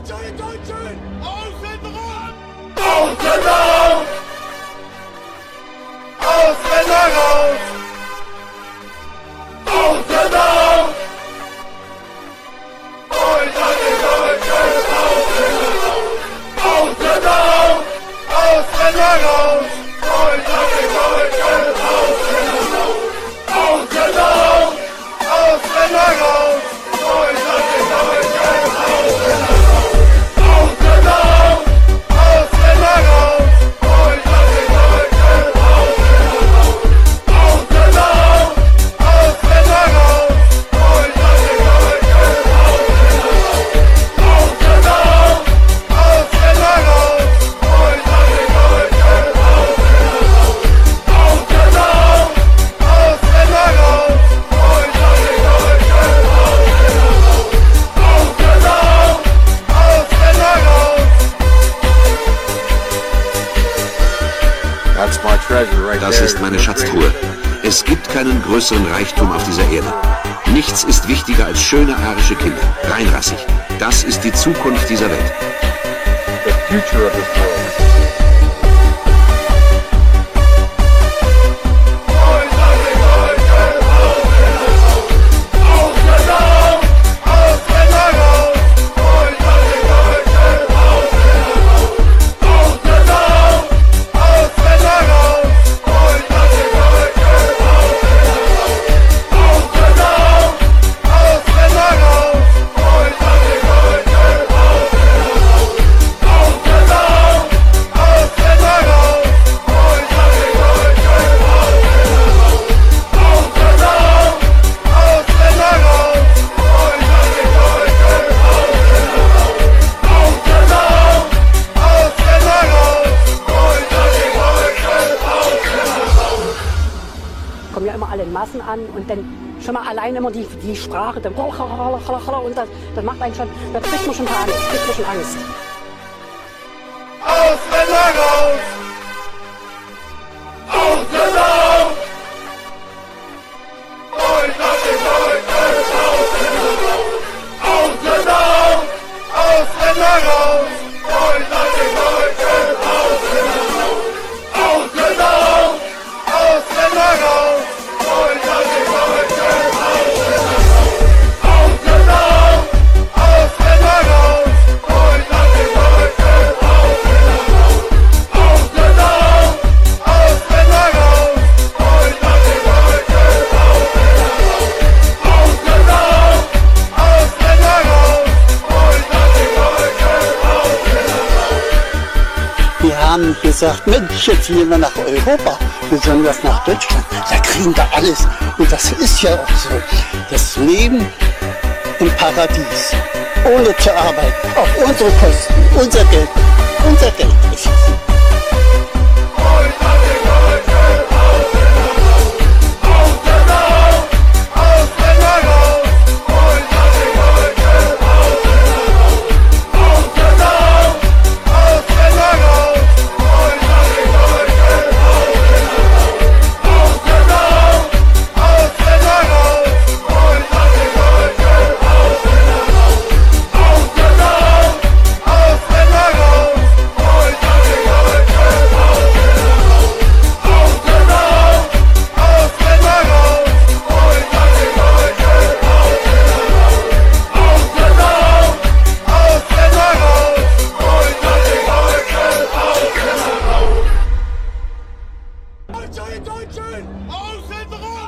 Deutsche, die Deutschen! Ausländer raus! Ausländer raus! Ausländer raus! Ausländer raus! Euch an die Deutschen! Ausländer raus! Ausländer raus! Euch an die Deutschen! Ausländer raus! Ausländer raus! Euch an die Deutschen! Ausländer raus! Ausländer raus! Euch an die Deutschen! Ausländer raus! Ausländer raus! Euch an die Deutschen! Ausländer raus! Ausländer raus! Euch an die Deutschen! Ausländer raus! Ausländer raus! Euch an die Deutschen! Ausländer raus! Ausländer raus! That's my treasure right Das there. ist meine Schatztruhe. Es gibt keinen größeren Reichtum auf dieser Erde. Nichts ist wichtiger als schöne arische Kinder, reinrassig. Das ist die Zukunft dieser Welt. The future of this world. Euch an die Deutschen! Ausländer raus! Ausländer raus! Euch an die Deutschen! Ausländer raus! Ausländer raus! Euch an die Deutschen! Ausländer raus! Ausländer raus! Euch an die Deutschen! Ausländer raus! Ausländer raus! Euch an die Deutschen! Ausländer raus! Ausländer raus! Euch an die Deutschen! Ausländer raus! Ausländer raus! Euch an die Deutschen! Kommen ja immer alle in Massen an und dann schon mal allein immer die Sprache, dann und das macht einen schon, da kriegt man schon Panik, kriegt man schon Angst. Ausländer raus! Ausländer raus! Euch an die Deutschen! Ausländer raus! Ausländer raus! Euch an die Deutschen! Ausländer raus! Ausländer raus! Euch an die Deutschen! Ausländer raus! Ausländer raus! Euch an die Deutschen! Ausländer raus! Ausländer raus! Euch an die Deutschen! Ausländer raus! Ausländer raus! Euch an die Deutschen! Wir haben gesagt, Mensch, jetzt gehen wir nach Europa, besonders nach Deutschland. Da kriegen wir alles. Und das ist ja auch so. Das Leben im Paradies, ohne zu arbeiten, auf unsere Kosten, unser Geld ist es. Euch an die Deutschen! Ausländer raus! Ausländer raus! Euch an die Deutschen! Ausländer raus! Ausländer raus! Euch an die Deutschen! Ausländer raus! Ausländer raus! Euch an die Deutschen! Ausländer raus! Ausländer raus! Euch an die Deutschen! Ausländer raus! Ausländer raus! Euch an die Deutschen! Ausländer raus! Ausländer raus! Euch an die Deutschen! Deutsche, die Deutschen! Ausländer raus!